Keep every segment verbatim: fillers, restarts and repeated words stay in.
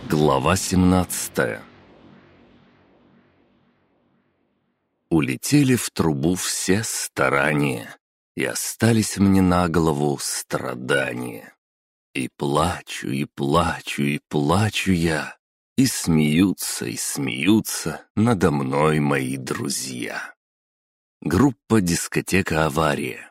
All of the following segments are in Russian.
Глава семнадцатая. Улетели в трубу все старания, и остались мне на голову страдания. И плачу, и плачу, и плачу я, и смеются, и смеются надо мной мои друзья. Группа «Дискотека Авария».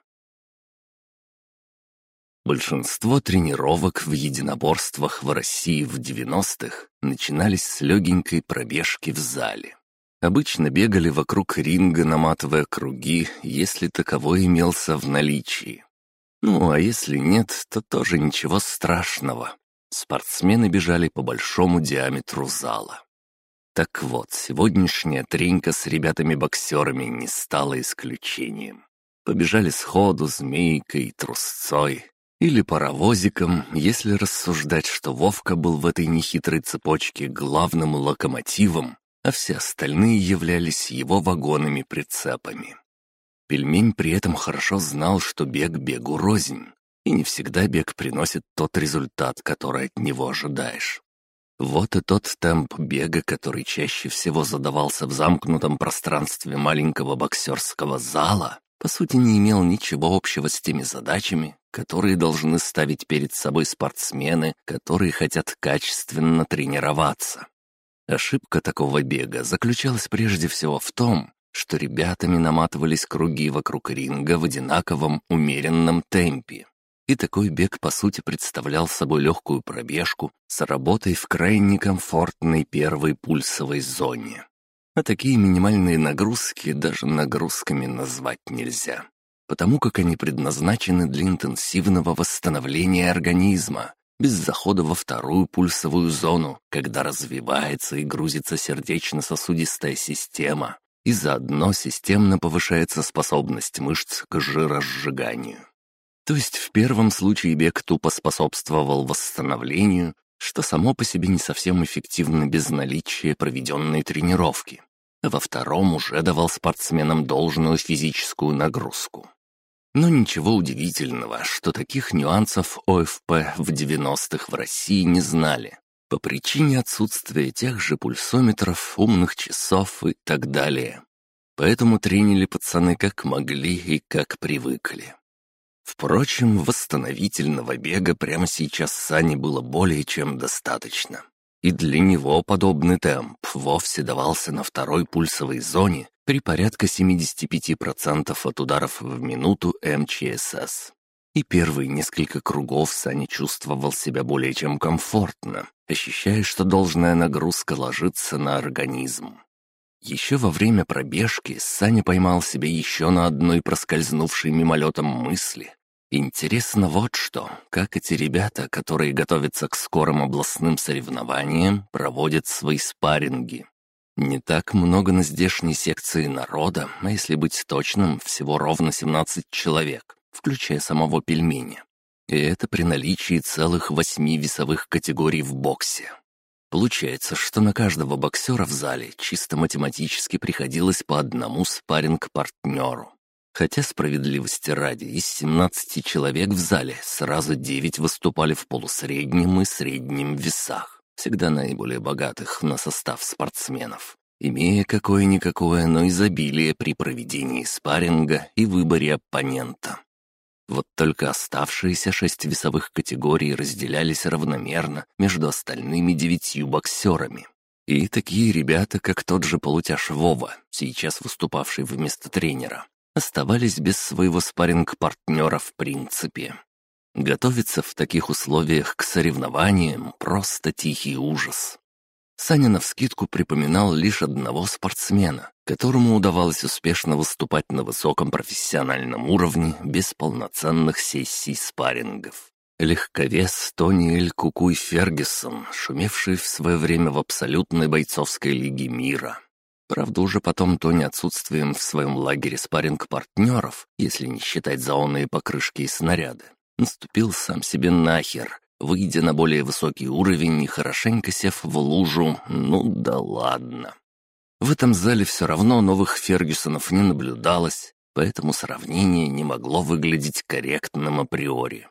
Большинство тренировок в единоборствах в России в девяностых начинались с легенькой пробежки в зале. Обычно бегали вокруг ринга, наматывая круги, если таковой имелся в наличии. Ну, а если нет, то тоже ничего страшного. Спортсмены бежали по большому диаметру зала. Так вот, сегодняшняя тренька с ребятами-боксерами не стала исключением. Побежали сходу змейкой и трусцой. Или паровозиком, если рассуждать, что Вовка был в этой нехитрой цепочке главным локомотивом, а все остальные являлись его вагонами-прицепами. Пельмень при этом хорошо знал, что бег бегу рознь, и не всегда бег приносит тот результат, который от него ожидаешь. Вот и тот темп бега, который чаще всего задавался в замкнутом пространстве маленького боксерского зала, по сути не имел ничего общего с теми задачами, которые должны ставить перед собой спортсмены, которые хотят качественно тренироваться. Ошибка такого бега заключалась прежде всего в том, что ребятами наматывались круги вокруг ринга в одинаковом умеренном темпе. И такой бег по сути представлял собой легкую пробежку с работой в крайне комфортной первой пульсовой зоне. А такие минимальные нагрузки даже нагрузками назвать нельзя, потому как они предназначены для интенсивного восстановления организма, без захода во вторую пульсовую зону, когда развивается и грузится сердечно-сосудистая система, и заодно системно повышается способность мышц к жиросжиганию. То есть в первом случае бег тупо способствовал восстановлению, что само по себе не совсем эффективно без наличия проведенной тренировки, а во втором уже давал спортсменам должную физическую нагрузку. Но ничего удивительного, что таких нюансов ОФП в девяностых в России не знали, по причине отсутствия тех же пульсометров, умных часов и так далее. Поэтому тренили пацаны как могли и как привыкли. Впрочем, восстановительного бега прямо сейчас Сане было более чем достаточно. И для него подобный темп вовсе давался на второй пульсовой зоне при порядка семьдесят пять процентов от ударов в минуту эм че эс эс. И первые несколько кругов Саня чувствовал себя более чем комфортно, ощущая, что должная нагрузка ложится на организм. Еще во время пробежки Саня поймал себя еще на одной проскользнувшей мимолетом мысли. Интересно вот что, как эти ребята, которые готовятся к скорым областным соревнованиям, проводят свои спарринги. Не так много на здешней секции народа, а если быть точным, всего ровно семнадцать человек, включая самого пельменя. И это при наличии целых восьми весовых категорий в боксе. Получается, что на каждого боксера в зале чисто математически приходилось по одному спарринг-партнеру. Хотя, справедливости ради, из семнадцати человек в зале сразу девять выступали в полусреднем и среднем весах, всегда наиболее богатых на состав спортсменов, имея какое-никакое, но изобилие при проведении спарринга и выборе оппонента. Вот только оставшиеся шесть весовых категорий разделялись равномерно между остальными девятью боксерами. И такие ребята, как тот же полутяж Вова, сейчас выступавший вместо тренера, оставались без своего спарринг-партнера в принципе. Готовиться в таких условиях к соревнованиям — просто тихий ужас. Саня навскидку припоминал лишь одного спортсмена, которому удавалось успешно выступать на высоком профессиональном уровне без полноценных сессий спаррингов. Легковес Тони Эль Кукуй Фергюсон, шумевший в свое время в абсолютной бойцовской лиге мира. Правда, уже потом Тони отсутствием в своем лагере спарринг-партнеров, если не считать заонные покрышки и снаряды, наступил сам себе нахер, выйдя на более высокий уровень и хорошенько сев в лужу, ну да ладно. В этом зале все равно новых Фергюсонов не наблюдалось, поэтому сравнение не могло выглядеть корректным априори.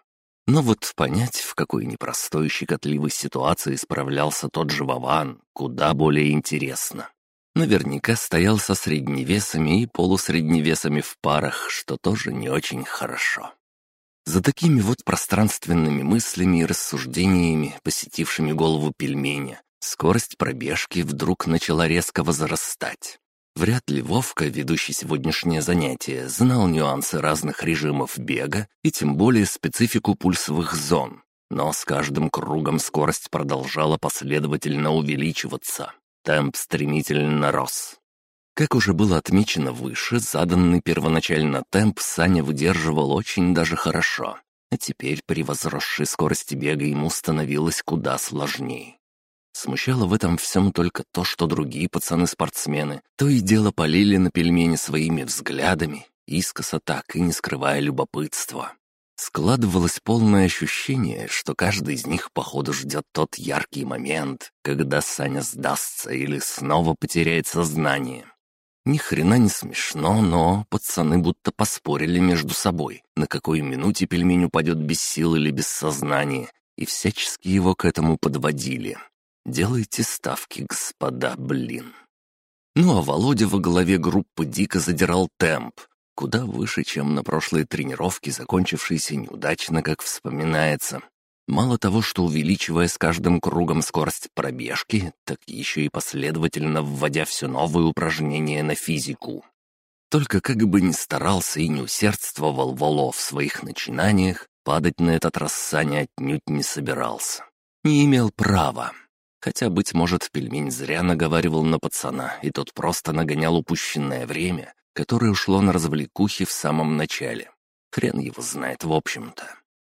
Но вот понять, в какой непростой щекотливой ситуации справлялся тот же Вован, куда более интересно. Наверняка стоял со средневесами и полусредневесами в парах, что тоже не очень хорошо. За такими вот пространственными мыслями и рассуждениями, посетившими голову пельменя, скорость пробежки вдруг начала резко возрастать. Вряд ли Вовка, ведущий сегодняшнее занятие, знал нюансы разных режимов бега и тем более специфику пульсовых зон, но с каждым кругом скорость продолжала последовательно увеличиваться. Темп стремительно рос. Как уже было отмечено выше, заданный первоначально темп Саня выдерживал очень даже хорошо, а теперь при возросшей скорости бега ему становилось куда сложнее. Смущало в этом всем только то, что другие пацаны-спортсмены то и дело полили на пельмени своими взглядами, искоса так и не скрывая любопытства. Складывалось полное ощущение, что каждый из них походу ждет тот яркий момент, когда Саня сдастся или снова потеряет сознание. Ни хрена не смешно, но пацаны будто поспорили между собой, на какой минуте пельмень упадет без сил или без сознания, и всячески его к этому подводили. Делайте ставки, господа, блин. Ну а Володя во главе группы дико задирал темп, куда выше, чем на прошлой тренировке, закончившейся неудачно, как вспоминается. Мало того, что увеличивая с каждым кругом скорость пробежки, так еще и последовательно вводя все новые упражнения на физику. Только как бы ни старался и не усердствовал Воло в своих начинаниях, падать на этот раз Саня отнюдь не собирался. Не имел права. Хотя, быть может, пельмень зря наговаривал на пацана, и тот просто нагонял упущенное время, которое ушло на развлекухи в самом начале. Хрен его знает, в общем-то.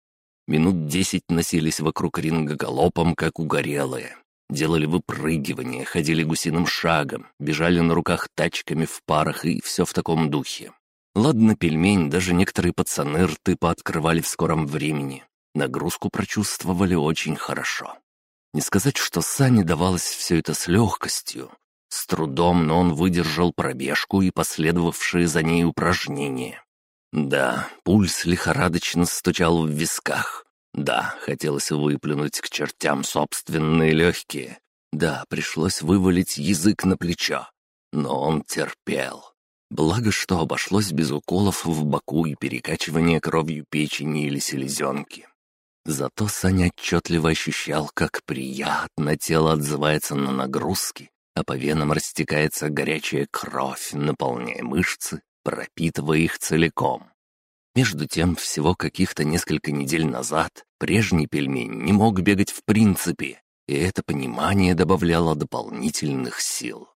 Минут десять носились вокруг ринга галопом, как угорелые. Делали выпрыгивания, ходили гусиным шагом, бежали на руках тачками в парах и все в таком духе. Ладно, пельмень, даже некоторые пацаны рты пооткрывали в скором времени. Нагрузку прочувствовали очень хорошо. Не сказать, что Сане давалось все это с легкостью. С трудом, но он выдержал пробежку и последовавшие за ней упражнения. Да, пульс лихорадочно стучал в висках. Да, хотелось выплюнуть к чертям собственные легкие. Да, пришлось вывалить язык на плечо. Но он терпел. Благо, что обошлось без уколов в боку и перекачивания кровью печени или селезенки. Зато Саня отчетливо ощущал, как приятно тело отзывается на нагрузки, а по венам растекается горячая кровь, наполняя мышцы, пропитывая их целиком. Между тем, всего каких-то несколько недель назад прежний пельмень не мог бегать в принципе, и это понимание добавляло дополнительных сил.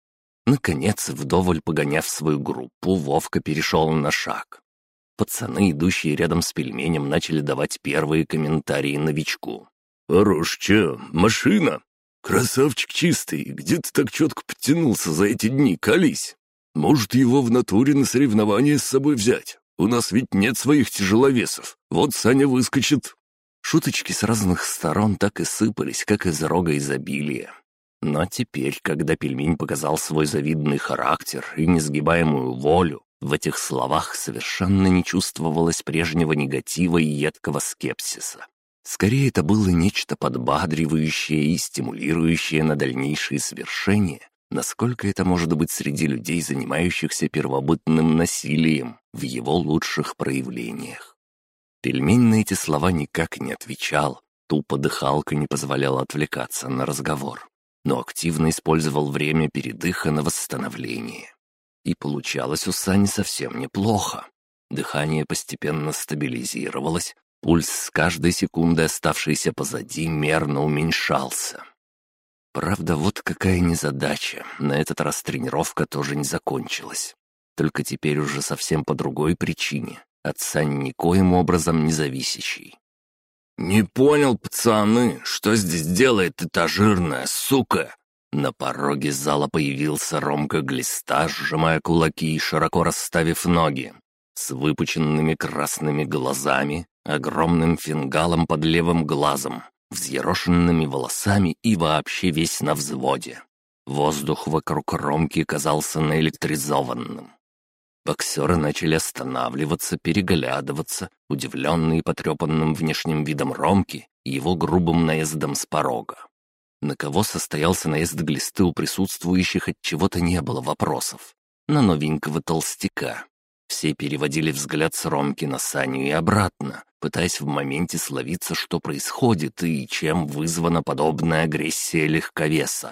Наконец, вдоволь погоняв свою группу, Вовка перешел на шаг. Пацаны, идущие рядом с пельменем, начали давать первые комментарии новичку. «Хорош, че, машина? Красавчик чистый, где ты так четко подтянулся за эти дни, колись? Может, его в натуре на соревнования с собой взять? У нас ведь нет своих тяжеловесов, вот Саня выскочит». Шуточки с разных сторон так и сыпались, как из рога изобилия. Но теперь, когда пельмень показал свой завидный характер и несгибаемую волю, в этих словах совершенно не чувствовалось прежнего негатива и едкого скепсиса. Скорее, это было нечто подбадривающее и стимулирующее на дальнейшие свершения, насколько это может быть среди людей, занимающихся первобытным насилием в его лучших проявлениях. Пельмень на эти слова никак не отвечал, тупо дыхалка не позволяла отвлекаться на разговор, но активно использовал время передыха на восстановление. И получалось у Сани совсем неплохо. Дыхание постепенно стабилизировалось, пульс с каждой секундой, оставшейся позади, мерно уменьшался. Правда, вот какая незадача. На этот раз тренировка тоже не закончилась. Только теперь уже совсем по другой причине, от Сани никоим образом не зависящей. «Не понял, пацаны, что здесь делает эта жирная сука?» На пороге зала появился Ромка Глиста, сжимая кулаки и широко расставив ноги, с выпученными красными глазами, огромным фингалом под левым глазом, взъерошенными волосами и вообще весь на взводе. Воздух вокруг Ромки казался наэлектризованным. Боксеры начали останавливаться, переглядываться, удивленные потрепанным внешним видом Ромки и его грубым наездом с порога. На кого состоялся наезд глисты у присутствующих, от чего-то не было вопросов. На новенького толстяка. Все переводили взгляд с Ромки на Саню и обратно, пытаясь в моменте словиться, что происходит и чем вызвана подобная агрессия легковеса.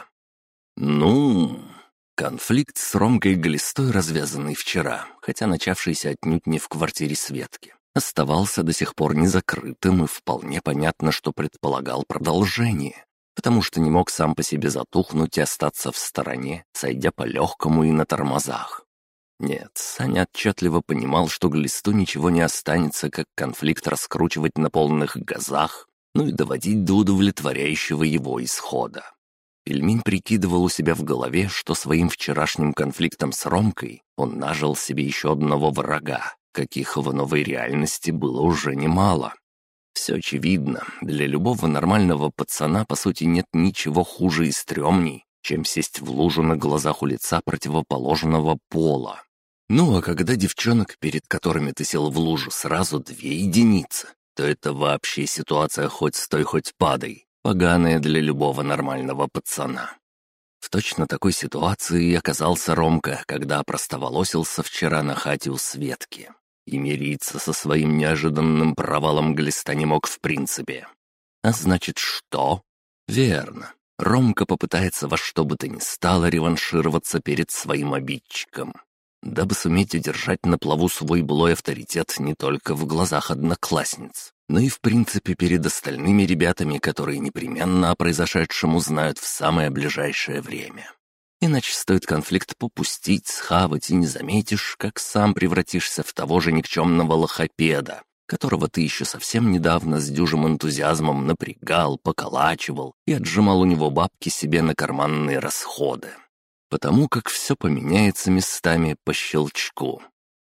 Ну, конфликт с Ромкой Глистой, развязанный вчера, хотя начавшийся отнюдь не в квартире Светки, оставался до сих пор незакрытым, и вполне понятно, что предполагал продолжение, потому что не мог сам по себе затухнуть и остаться в стороне, сойдя по-легкому и на тормозах. Нет, Саня отчетливо понимал, что Глисту ничего не останется, как конфликт раскручивать на полных газах, ну и доводить до удовлетворяющего его исхода. Пельмень прикидывал у себя в голове, что своим вчерашним конфликтом с Ромкой он нажил себе еще одного врага, каких в новой реальности было уже немало. Все очевидно, для любого нормального пацана, по сути, нет ничего хуже и стрёмней, чем сесть в лужу на глазах у лица противоположного пола. Ну а когда девчонок, перед которыми ты сел в лужу, сразу две единицы, то это вообще ситуация хоть стой, хоть падай, поганая для любого нормального пацана. В точно такой ситуации и оказался Ромка, когда опростоволосился вчера на хате у Светки. И мириться со своим неожиданным провалом Глиста не мог в принципе. А значит, что? Верно. Ромка попытается во что бы то ни стало реваншироваться перед своим обидчиком, дабы суметь удержать на плаву свой былой авторитет не только в глазах одноклассниц, но и в принципе перед остальными ребятами, которые непременно о произошедшем узнают в самое ближайшее время. Иначе стоит конфликт попустить, схавать, и не заметишь, как сам превратишься в того же никчемного лохопеда, которого ты еще совсем недавно с дюжим энтузиазмом напрягал, поколачивал и отжимал у него бабки себе на карманные расходы. Потому как все поменяется местами по щелчку.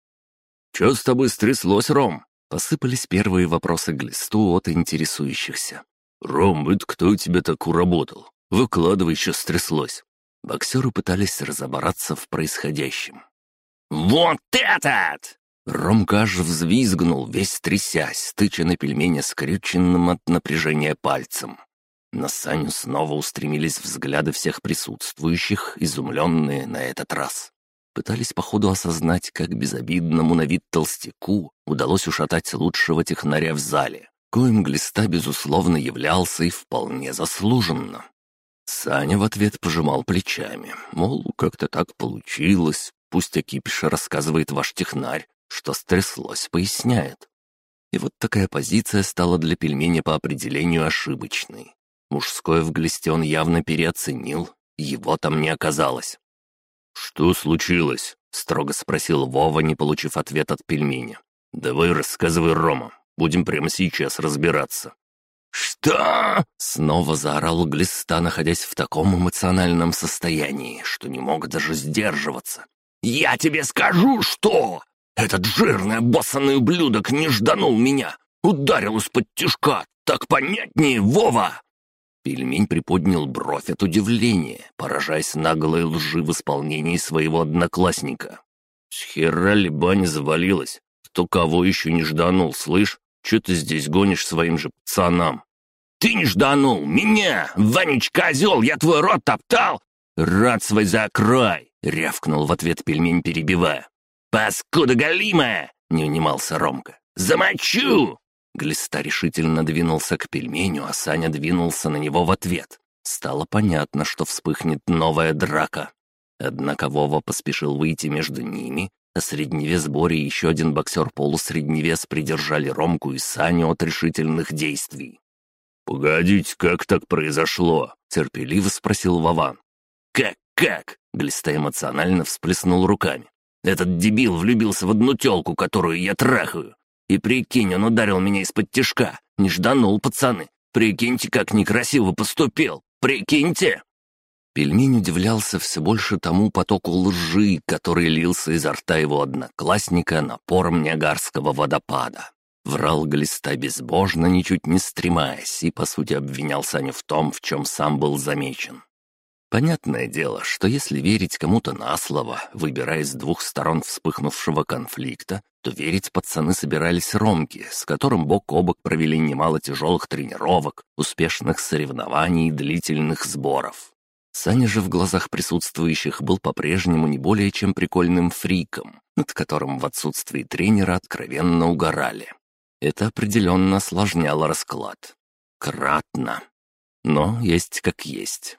«Че с тобой стряслось, Ром?» — посыпались первые вопросы Глисту от интересующихся. «Ром, это кто у тебя так уработал? Выкладывай, что стряслось». Боксеры пытались разобраться в происходящем. «Вот этот!» Ромка аж взвизгнул, весь трясясь, тыча на пельменя скрюченным от напряжения пальцем. На Саню снова устремились взгляды всех присутствующих, изумленные на этот раз. Пытались походу осознать, как безобидному на вид толстяку удалось ушатать лучшего технаря в зале, коим Глиста безусловно являлся и вполне заслуженно. Саня в ответ пожимал плечами, мол, как-то так получилось, пусть о кипише рассказывает ваш технарь, что стряслось, поясняет. И вот такая позиция стала для пельменя по определению ошибочной. Мужское в Глисте он явно переоценил, его там не оказалось. «Что случилось?» — строго спросил Вова, не получив ответ от пельменя. «Давай рассказывай, Рома, будем прямо сейчас разбираться». «Что?» — снова заорал Глиста, находясь в таком эмоциональном состоянии, что не мог даже сдерживаться. «Я тебе скажу, что! Этот жирный обоссанный ублюдок не жданул меня! Ударил из-под тишка! Так понятнее, Вова!» Пельмень приподнял бровь от удивления, поражаясь наглой лжи в исполнении своего одноклассника. «С хера ли баня завалилась? Кто кого еще не жданул, слышь? Че ты здесь гонишь своим же пацанам?» «Ты не жданул! Меня! Ванечка-озел, я твой рот топтал!» «Рот свой закрой!» — рявкнул в ответ пельмень, перебивая. «Паскуда голимая!» — не унимался Ромка. «Замочу!» Глиста решительно двинулся к пельменю, а Саня двинулся на него в ответ. Стало понятно, что вспыхнет новая драка. Однако Вова поспешил выйти между ними, а средневес Боря и еще один боксер-полусредневес придержали Ромку и Саню от решительных действий. «Погодите, как так произошло?» — терпеливо спросил Вован. «Как-как?» — Глиста эмоционально всплеснул руками. «Этот дебил влюбился в одну тёлку, которую я трахаю. И прикинь, он ударил меня из-под тишка. Не жданул, пацаны. Прикиньте, как некрасиво поступил. Прикиньте!» Пельмень удивлялся все больше тому потоку лжи, который лился изо рта его одноклассника напором Ниагарского водопада. Врал Глиста безбожно, ничуть не стремаясь, и, по сути, обвинял Саню в том, в чем сам был замечен. Понятное дело, что если верить кому-то на слово, выбирая с двух сторон вспыхнувшего конфликта, то верить пацаны собирались Ромке, с которым бок о бок провели немало тяжелых тренировок, успешных соревнований и длительных сборов. Саня же в глазах присутствующих был по-прежнему не более чем прикольным фриком, над которым в отсутствии тренера откровенно угорали. Это определенно осложняло расклад. Кратно. Но есть как есть.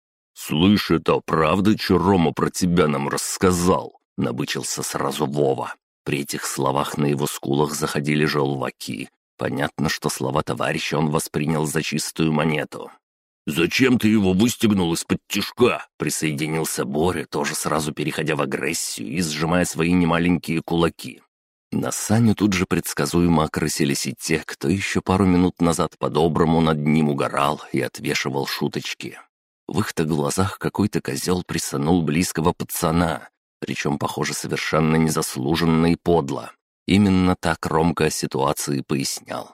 «Слышь, это правда, что Рома про тебя нам рассказал?» — набычился сразу Вова. При этих словах на его скулах заходили желваки. Понятно, что слова товарища он воспринял за чистую монету. «Зачем ты его выстегнул из-под тишка?» — Присоединился Боря, тоже сразу переходя в агрессию и сжимая свои немаленькие кулаки. На Саню тут же предсказуемо окрысились и те, кто еще пару минут назад по-доброму над ним угорал и отвешивал шуточки. В их-то глазах какой-то козел присанул близкого пацана, причем, похоже, совершенно незаслуженно и подло. Именно так Ромка о ситуации пояснял.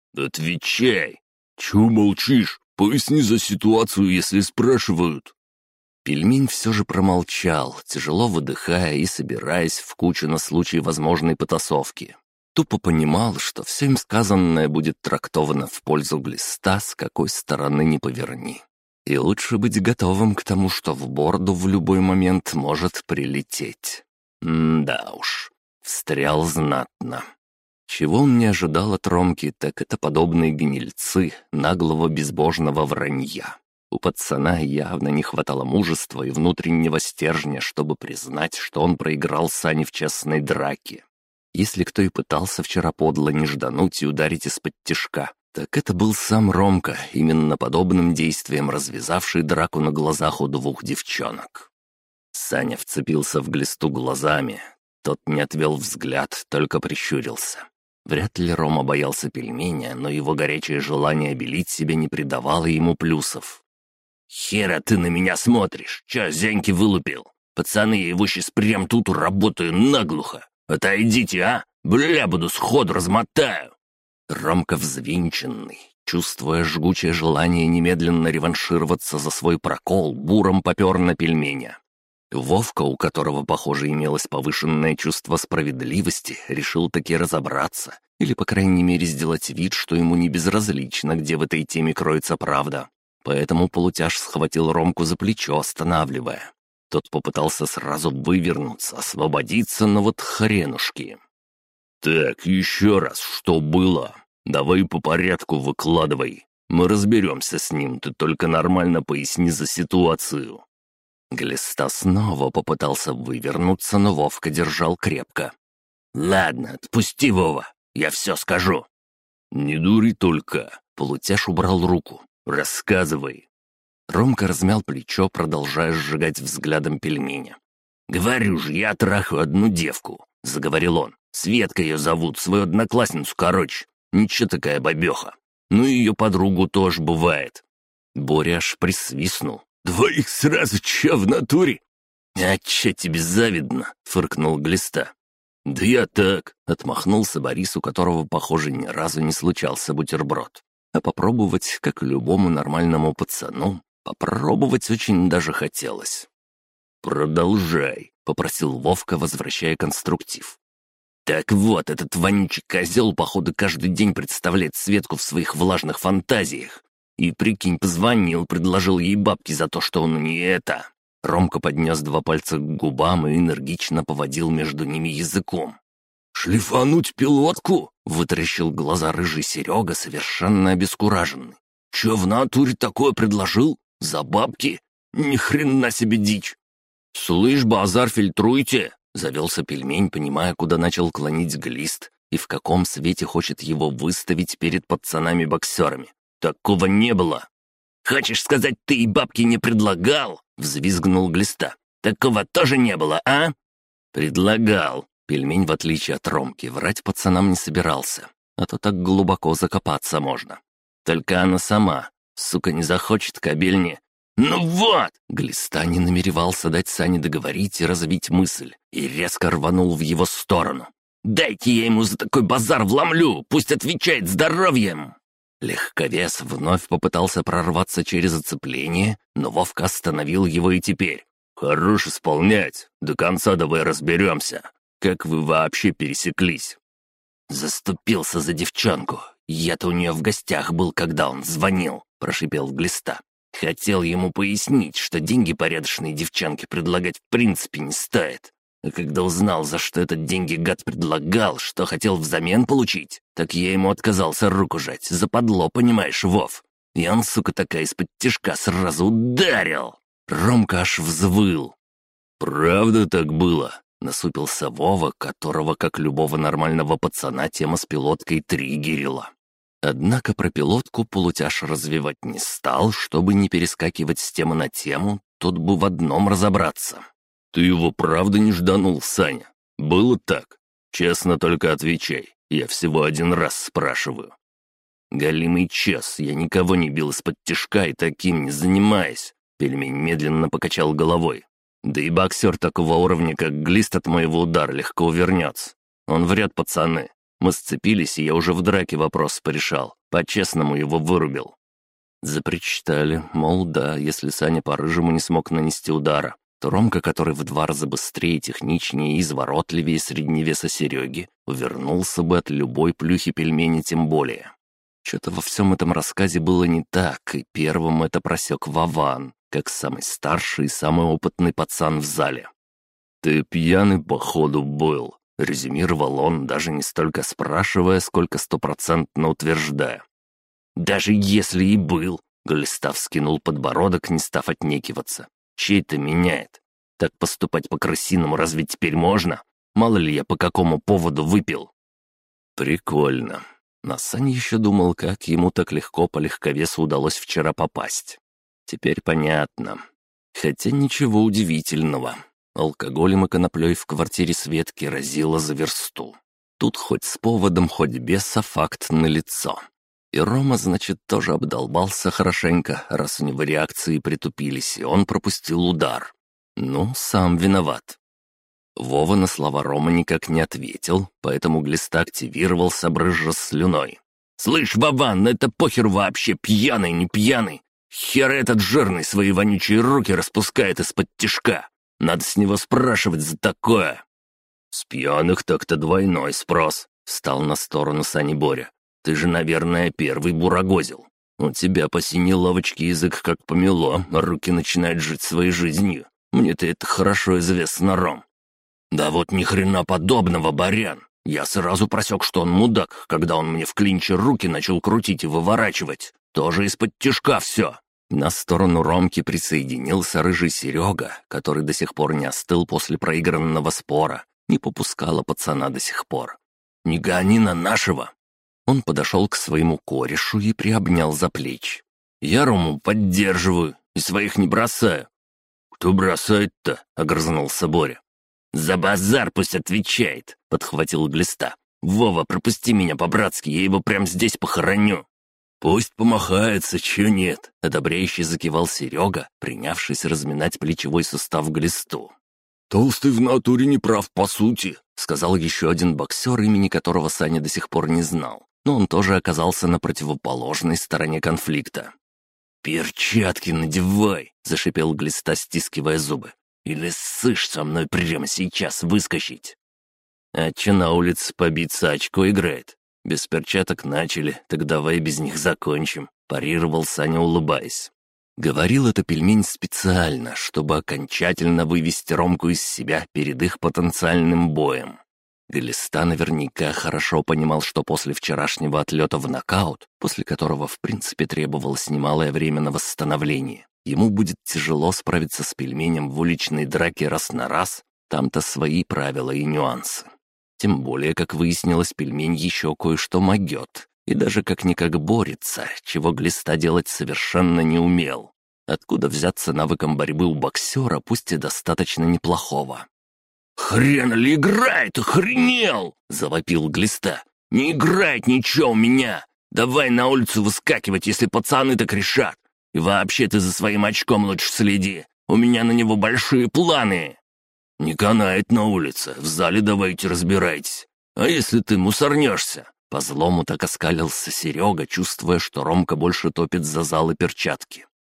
«Отвечай! Чего молчишь? Поясни за ситуацию, если спрашивают». Пельмень все же промолчал, тяжело выдыхая и собираясь в кучу на случай возможной потасовки. Тупо понимал, что все им сказанное будет трактовано в пользу глиста, с какой стороны ни поверни. И лучше быть готовым к тому, что в борду в любой момент может прилететь. М-да уж, встрял знатно. Чего он не ожидал от Ромки, так это подобные гнильцы наглого безбожного вранья. У пацана явно не хватало мужества и внутреннего стержня, чтобы признать, что он проиграл Сане в честной драке. Если кто и пытался вчера подло не ждануть и ударить из-под тишка, так это был сам Ромка, именно подобным действием развязавший драку на глазах у двух девчонок. Саня вцепился в глисту глазами. Тот не отвел взгляд, только прищурился. Вряд ли Рома боялся пельменя, но его горячее желание обелить себя не придавало ему плюсов. «Хера ты на меня смотришь? Чё, зяньки вылупил? Пацаны, я его сейчас прям тут работаю наглухо. Отойдите, а? Бля, буду сходу размотаю». Ромка взвинченный, чувствуя жгучее желание немедленно реваншироваться за свой прокол, буром попер на пельменя. Вовка, у которого, похоже, имелось повышенное чувство справедливости, решил таки разобраться, или, по крайней мере, сделать вид, что ему не безразлично, где в этой теме кроется правда. Поэтому полутяж схватил Ромку за плечо, останавливая. Тот попытался сразу вывернуться, освободиться, но вот хренушки. «Так, еще раз, что было? Давай по порядку выкладывай. Мы разберемся с ним, ты только нормально поясни за ситуацию». Глиста снова попытался вывернуться, но Вовка держал крепко. «Ладно, отпусти, Вова, я все скажу». «Не дури только», — полутяж убрал руку. «Рассказывай». Ромка размял плечо, продолжая сжигать взглядом пельменя. «Говорю же, я трахаю одну девку», — заговорил он. «Светка ее зовут, свою одноклассницу, короче. Ничего такая бабеха. Ну и ее подругу тоже бывает». Боря аж присвистнул. «Двоих сразу, че в натуре?» «А че тебе завидно?» — фыркнул Глиста. «Да я так», — отмахнулся Борис, у которого, похоже, ни разу не случался бутерброд. А попробовать, как любому нормальному пацану, попробовать очень даже хотелось. «Продолжай», — попросил Вовка, возвращая конструктив. «Так вот, этот вонючий козел, походу, каждый день представляет Светку в своих влажных фантазиях. И, прикинь, позвонил, предложил ей бабки за то, что он не это». Ромка поднес два пальца к губам и энергично поводил между ними языком. «Шлифануть пилотку?» — вытаращил глаза рыжий Серега, совершенно обескураженный. «Че в натуре такое предложил? За бабки? Ни хрена себе дичь!» «Слышь, базар фильтруйте!» — завелся пельмень, понимая, куда начал клонить глист и в каком свете хочет его выставить перед пацанами-боксерами. «Такого не было!» «Хочешь сказать, ты и бабки не предлагал?» — взвизгнул Глиста. «Такого тоже не было, а?» «Предлагал». Пельмень, в отличие от Ромки, врать пацанам не собирался, а то так глубоко закопаться можно. Только она сама, сука, не захочет кобельни. «Ну вот!» — Глиста не намеревался дать Сане договорить и развить мысль, и резко рванул в его сторону. «Дайте я ему за такой базар вломлю, пусть отвечает здоровьем!» Легковес вновь попытался прорваться через оцепление, но Вовка остановил его и теперь. «Хорош исполнять, до конца давай разберемся. Как вы вообще пересеклись?» «Заступился за девчонку. Я-то у нее в гостях был, когда он звонил», — прошипел Глиста. «Хотел ему пояснить, что деньги порядочной девчонке предлагать в принципе не стоит. А когда узнал, за что этот деньги гад предлагал, что хотел взамен получить, так я ему отказался руку жать. Западло, понимаешь, Вов. И он, сука такая, из-под тишка сразу ударил». Ромка аж взвыл. «Правда так было?» — насупился Вова, которого, как любого нормального пацана, тема с пилоткой триггерила. Однако про пилотку полутяж развивать не стал, чтобы не перескакивать с темы на тему, тут бы в одном разобраться. «Ты его правда не жданул, Саня? Было так? Честно только отвечай, я всего один раз спрашиваю». «Голимый час, я никого не бил из-под тишка и таким не занимаюсь», — Пельмень медленно покачал головой. «Да и боксер такого уровня, как Глист, от моего удара легко увернется. Он врет, пацаны. Мы сцепились, и я уже в драке вопрос порешал. По-честному его вырубил». Запричитали, мол, да, если Саня по-рыжему не смог нанести удара, то Ромка, который в два раза быстрее, техничнее и изворотливее средневеса Сереги, увернулся бы от любой плюхи Пельмени тем более. Что-то во всем этом рассказе было не так, и первым это просек Вован, как самый старший и самый опытный пацан в зале. «Ты пьяный, походу, был», — резюмировал он, даже не столько спрашивая, сколько стопроцентно утверждая. «Даже если и был», — Глистав скинул подбородок, не став отнекиваться. «Чей-то меняет. Так поступать по-крысиному разве теперь можно? Мало ли я по какому поводу выпил». «Прикольно». Но Саня еще думал, как ему так легко по легковесу удалось вчера попасть. Теперь понятно. Хотя ничего удивительного. Алкоголем и коноплей в квартире Светки разило за версту. Тут хоть с поводом, хоть без, а факт налицо. И Рома, значит, тоже обдолбался хорошенько, раз у него реакции притупились, и он пропустил удар. Ну, сам виноват. Вова на слова Рома никак не ответил, поэтому Глиста активировался, брызжа слюной. «Слышь, Вован, это похер вообще, пьяный, не пьяный. Хер этот жирный свои вонючие руки распускает из-под тишка. Надо с него спрашивать за такое». «С пьяных так-то двойной спрос», — встал на сторону Сани Боря. «Ты же, наверное, первый бурагозил. У тебя по синей лавочке язык как помело, а руки начинают жить своей жизнью. Мне-то это хорошо известно, Ром». «Да вот ни хрена подобного, Барян. Я сразу просек, что он мудак, когда он мне в клинче руки начал крутить и выворачивать. Тоже из-под тишка все». На сторону Ромки присоединился рыжий Серега, который до сих пор не остыл после проигранного спора, не попускала пацана до сих пор. «Не гони на нашего!» Он подошел к своему корешу и приобнял за плечи. «Я Рому поддерживаю и своих не бросаю». «Кто бросает-то?» — огрызнулся Боря. «За базар пусть отвечает», — подхватил Глиста. «Вова, пропусти меня по-братски, я его прямо здесь похороню». «Пусть помахается, чё нет», — одобряюще закивал Серега, принявшись разминать плечевой сустав Глисту. «Толстый в натуре не прав по сути», — сказал еще один боксер, имени которого Саня до сих пор не знал, но он тоже оказался на противоположной стороне конфликта. «Перчатки надевай», — зашипел Глиста, стискивая зубы. «Или ссышь со мной прямо сейчас выскочить». «А че на улице побиться очко играет? Без перчаток начали, так давай без них закончим», — парировал Саня, улыбаясь. Говорил это Пельмень специально, чтобы окончательно вывести Ромку из себя перед их потенциальным боем. Глиста наверняка хорошо понимал, что после вчерашнего отлета в нокаут, после которого в принципе требовалось немалое время на восстановление, ему будет тяжело справиться с Пельменем в уличной драке раз на раз, там-то свои правила и нюансы. Тем более, как выяснилось, Пельмень еще кое-что могет, и даже как-никак борется, чего Глиста делать совершенно не умел. Откуда взяться навыком борьбы у боксера, пусть и достаточно неплохого? «Хрен ли играет, охренел!» — завопил Глиста. «Не играет ничего у меня! Давай на улицу выскакивать, если пацаны так решат! И вообще ты за своим очком лучше следи, у меня на него большие планы!» «Не канает на улице, в зале давайте разбирайтесь. А если ты мусорнешься?» По-злому так оскалился Серега, чувствуя, что Ромка больше топит за зал и перчатки.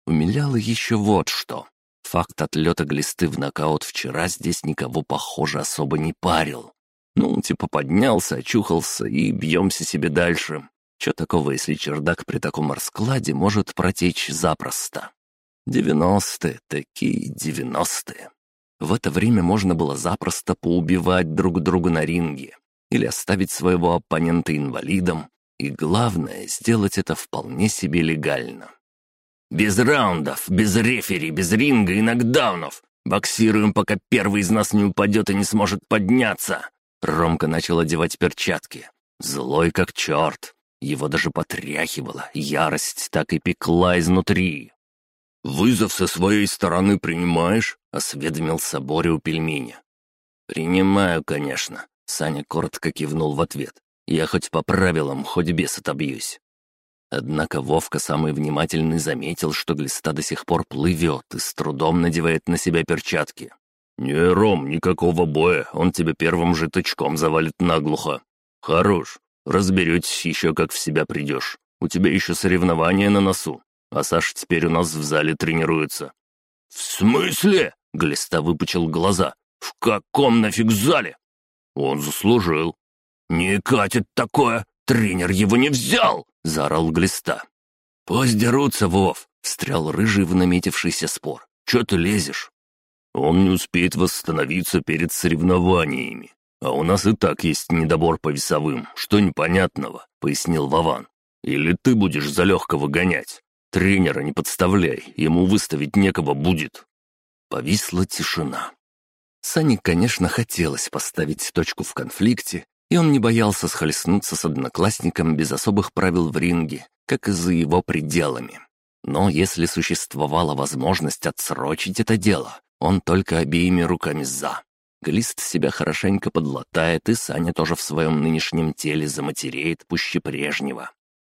Умиляло еще вот что. Факт отлета глисты в нокаут вчера здесь никого, похоже, особо не парил. Ну, типа поднялся, очухался и бьемся себе дальше. Че такого, если чердак при таком раскладе может протечь запросто? Девяностые, такие девяностые. В это время можно было запросто поубивать друг друга на ринге или оставить своего оппонента инвалидом, и главное, сделать это вполне себе легально. «Без раундов, без рефери, без ринга и нокдаунов! Боксируем, пока первый из нас не упадет и не сможет подняться!» Ромка начал одевать перчатки. Злой как черт. Его даже потряхивало, ярость так и пекла изнутри. «Вызов со своей стороны принимаешь?» — осведомился Боря у пельменя. «Принимаю, конечно», — Саня коротко кивнул в ответ. «Я хоть по правилам, хоть без отобьюсь». Однако Вовка, самый внимательный, заметил, что глиста до сих пор плывет и с трудом надевает на себя перчатки. «Не, Ром, никакого боя, он тебя первым же тычком завалит наглухо. Хорош, разберетесь еще, как в себя придешь. У тебя еще соревнования на носу, а Саша теперь у нас в зале тренируется». «В смысле?» — глиста выпучил глаза. «В каком нафиг зале?» «Он заслужил». «Не катит такое! Тренер его не взял!» — заорал глиста. «Пусть дерутся, Вов!» — встрял рыжий в наметившийся спор. «Че ты лезешь?» «Он не успеет восстановиться перед соревнованиями. А у нас и так есть недобор по весовым, что непонятного», — пояснил Вован. «Или ты будешь за легкого гонять? Тренера не подставляй, ему выставить некого будет». Повисла тишина. Сане, конечно, хотелось поставить точку в конфликте, и он не боялся схлестнуться с одноклассником без особых правил в ринге, как и за его пределами. Но если существовала возможность отсрочить это дело, он только обеими руками за. Глист себя хорошенько подлатает, и Саня тоже в своем нынешнем теле заматереет пуще прежнего.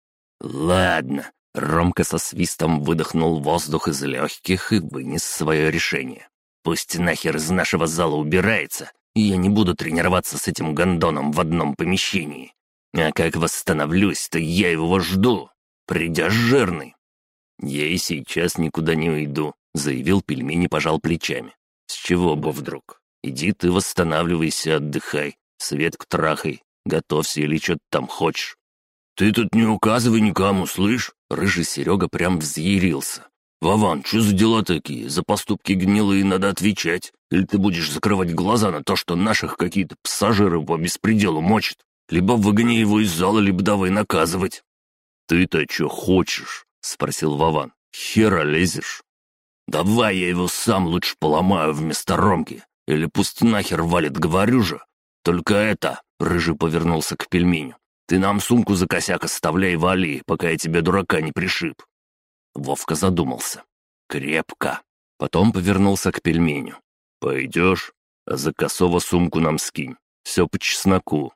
«Ладно», — Ромка со свистом выдохнул воздух из легких и вынес свое решение. «Пусть нахер из нашего зала убирается, и я не буду тренироваться с этим гондоном в одном помещении. А как восстановлюсь, то я его жду. Придя жирный». «Я и сейчас никуда не уйду», — заявил пельмень и пожал плечами. «С чего бы вдруг? Иди ты восстанавливайся, отдыхай, Светку трахай, готовься или что ты там хочешь». «Ты тут не указывай никому, слышь?» Рыжий Серега прям взъярился. «Вован, что за дела такие? За поступки гнилые надо отвечать. Или ты будешь закрывать глаза на то, что наших какие-то пассажиры по беспределу мочат? Либо выгони его из зала, либо давай наказывать». «Ты-то что хочешь?» — спросил Вован. «Хера лезешь?» «Давай я его сам лучше поломаю вместо Ромки. Или пусть нахер валит, говорю же. Только это...» — Рыжий повернулся к пельменю. «Ты нам сумку за косяк оставляй, вали, пока я тебе дурака не пришиб». Вовка задумался. Крепко. Потом повернулся к пельменю. «Пойдешь? А за косого сумку нам скинь. Все по чесноку».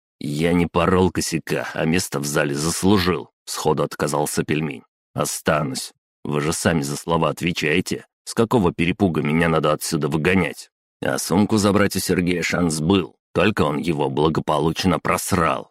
«Я не порол косяка, а место в зале заслужил», — сходу отказался пельмень. «Останусь. Вы же сами за слова отвечаете. С какого перепуга меня надо отсюда выгонять? А сумку забрать у Сергея шанс был, только он его благополучно просрал».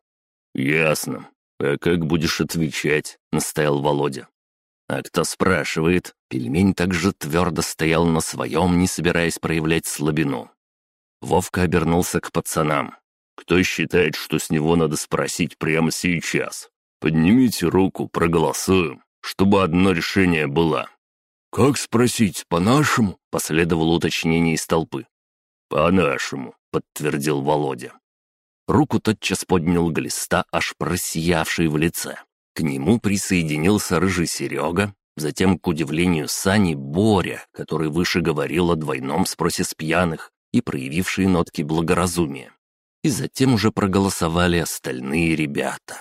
«Ясно. А как будешь отвечать?» — настоял Володя. «А кто спрашивает?» Пельмень также твердо стоял на своем, не собираясь проявлять слабину. Вовка обернулся к пацанам. «Кто считает, что с него надо спросить прямо сейчас? Поднимите руку, проголосуем, чтобы одно решение было». «Как спросить, по-нашему?» — последовало уточнение из толпы. «По-нашему», — подтвердил Володя. Руку тотчас поднял глиста, аж просиявший в лице. К нему присоединился рыжий Серега, затем, к удивлению Сани, Боря, который выше говорил о двойном спросе с пьяных и проявившие нотки благоразумия. И затем уже проголосовали остальные ребята.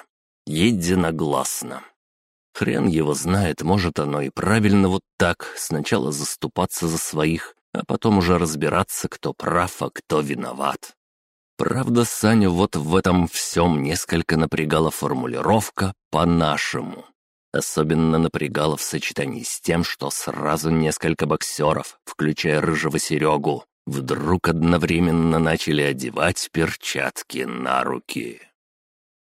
Единогласно. Хрен его знает, может оно и правильно вот так, сначала заступаться за своих, а потом уже разбираться, кто прав, а кто виноват. Правда, Саню вот в этом всем несколько напрягала формулировка «по-нашему». Особенно напрягала в сочетании с тем, что сразу несколько боксеров, включая рыжего Серегу, вдруг одновременно начали одевать перчатки на руки.